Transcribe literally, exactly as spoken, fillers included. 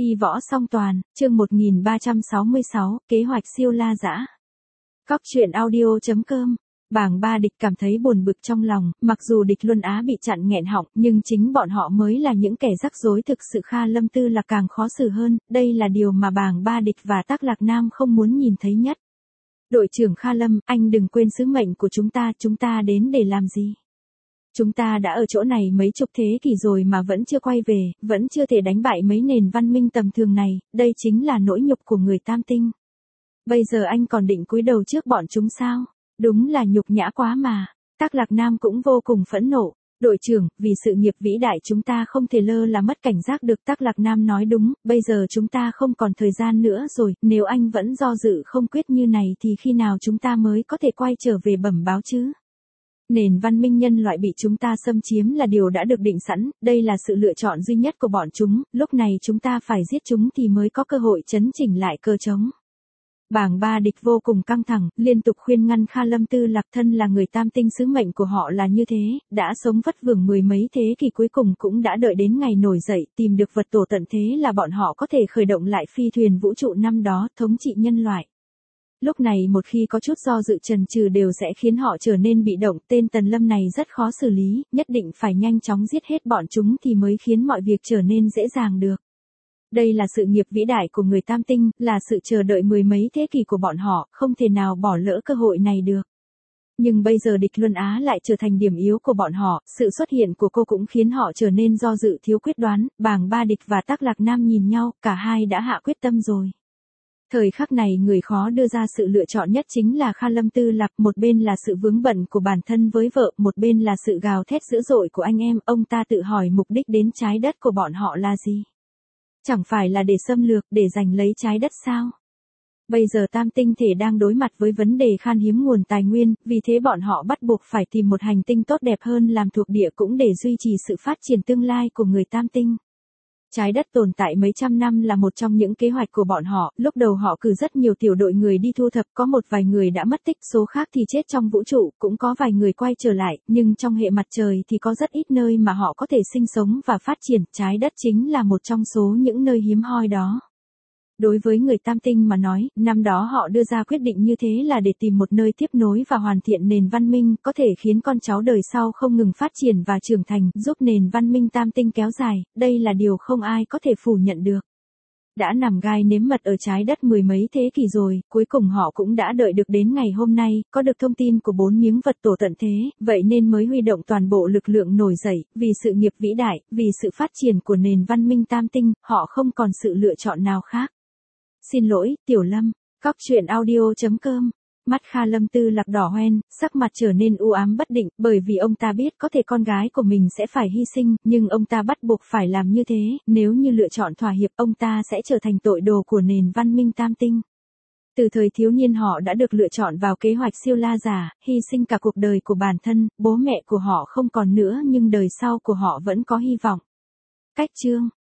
Đi võ song toàn, chương một nghìn ba trăm sáu mươi sáu, kế hoạch siêu la dã. Cóc truyện audio chấm com. Bảng ba địch cảm thấy buồn bực trong lòng, mặc dù địch Luân Á bị chặn nghẹn họng, nhưng chính bọn họ mới là những kẻ rắc rối thực sự. Kha Lâm Tư là càng khó xử hơn, đây là điều mà bảng ba địch và Tắc Lạc Nam không muốn nhìn thấy nhất. Đội trưởng Kha Lâm, anh đừng quên sứ mệnh của chúng ta, chúng ta đến để làm gì? Chúng ta đã ở chỗ này mấy chục thế kỷ rồi mà vẫn chưa quay về, vẫn chưa thể đánh bại mấy nền văn minh tầm thường này, đây chính là nỗi nhục của người Tam Tinh. Bây giờ anh còn định cúi đầu trước bọn chúng sao? Đúng là nhục nhã quá mà. Tắc Lạc Nam cũng vô cùng phẫn nộ. Đội trưởng, vì sự nghiệp vĩ đại chúng ta không thể lơ là mất cảnh giác được. Tắc Lạc Nam nói đúng, bây giờ chúng ta không còn thời gian nữa rồi, nếu anh vẫn do dự không quyết như này thì khi nào chúng ta mới có thể quay trở về bẩm báo chứ? Nền văn minh nhân loại bị chúng ta xâm chiếm là điều đã được định sẵn, đây là sự lựa chọn duy nhất của bọn chúng, lúc này chúng ta phải giết chúng thì mới có cơ hội chấn chỉnh lại cơ trống. Bảng ba địch vô cùng căng thẳng, liên tục khuyên ngăn Kha Lâm Tư Lạc, thân là người Tam Tinh, sứ mệnh của họ là như thế, đã sống vất vưởng mười mấy thế kỷ cuối cùng cũng đã đợi đến ngày nổi dậy, tìm được vật tổ tận thế là bọn họ có thể khởi động lại phi thuyền vũ trụ năm đó, thống trị nhân loại. Lúc này một khi có chút do dự chần chừ đều sẽ khiến họ trở nên bị động, tên Tần Lâm này rất khó xử lý, nhất định phải nhanh chóng giết hết bọn chúng thì mới khiến mọi việc trở nên dễ dàng được. Đây là sự nghiệp vĩ đại của người Tam Tinh, là sự chờ đợi mười mấy thế kỷ của bọn họ, không thể nào bỏ lỡ cơ hội này được. Nhưng bây giờ địch Luân Á lại trở thành điểm yếu của bọn họ, sự xuất hiện của cô cũng khiến họ trở nên do dự thiếu quyết đoán. Bảng ba địch và Tắc Lạc Nam nhìn nhau, cả hai đã hạ quyết tâm rồi. Thời khắc này người khó đưa ra sự lựa chọn nhất chính là Kha Lâm Tư Lạc, một bên là sự vướng bận của bản thân với vợ, một bên là sự gào thét dữ dội của anh em. Ông ta tự hỏi mục đích đến trái đất của bọn họ là gì? Chẳng phải là để xâm lược, để giành lấy trái đất sao? Bây giờ Tam Tinh thể đang đối mặt với vấn đề khan hiếm nguồn tài nguyên, vì thế bọn họ bắt buộc phải tìm một hành tinh tốt đẹp hơn làm thuộc địa cũng để duy trì sự phát triển tương lai của người Tam Tinh. Trái đất tồn tại mấy trăm năm là một trong những kế hoạch của bọn họ, lúc đầu họ cử rất nhiều tiểu đội người đi thu thập, có một vài người đã mất tích, số khác thì chết trong vũ trụ, cũng có vài người quay trở lại, nhưng trong hệ mặt trời thì có rất ít nơi mà họ có thể sinh sống và phát triển, trái đất chính là một trong số những nơi hiếm hoi đó. Đối với người Tam Tinh mà nói, năm đó họ đưa ra quyết định như thế là để tìm một nơi tiếp nối và hoàn thiện nền văn minh, có thể khiến con cháu đời sau không ngừng phát triển và trưởng thành, giúp nền văn minh Tam Tinh kéo dài, đây là điều không ai có thể phủ nhận được. Đã nằm gai nếm mật ở trái đất mười mấy thế kỷ rồi, cuối cùng họ cũng đã đợi được đến ngày hôm nay, có được thông tin của bốn miếng vật tổ tận thế, vậy nên mới huy động toàn bộ lực lượng nổi dậy, vì sự nghiệp vĩ đại, vì sự phát triển của nền văn minh Tam Tinh, họ không còn sự lựa chọn nào khác. Xin lỗi, Tiểu Lâm. Cóc truyện audio chấm com. Mắt Kha Lâm Tư Lạc đỏ hoen, sắc mặt trở nên u ám bất định, bởi vì ông ta biết có thể con gái của mình sẽ phải hy sinh, nhưng ông ta bắt buộc phải làm như thế, nếu như lựa chọn thỏa hiệp ông ta sẽ trở thành tội đồ của nền văn minh Tam Tinh. Từ thời thiếu niên họ đã được lựa chọn vào kế hoạch siêu la giả, hy sinh cả cuộc đời của bản thân, bố mẹ của họ không còn nữa nhưng đời sau của họ vẫn có hy vọng. Cách chương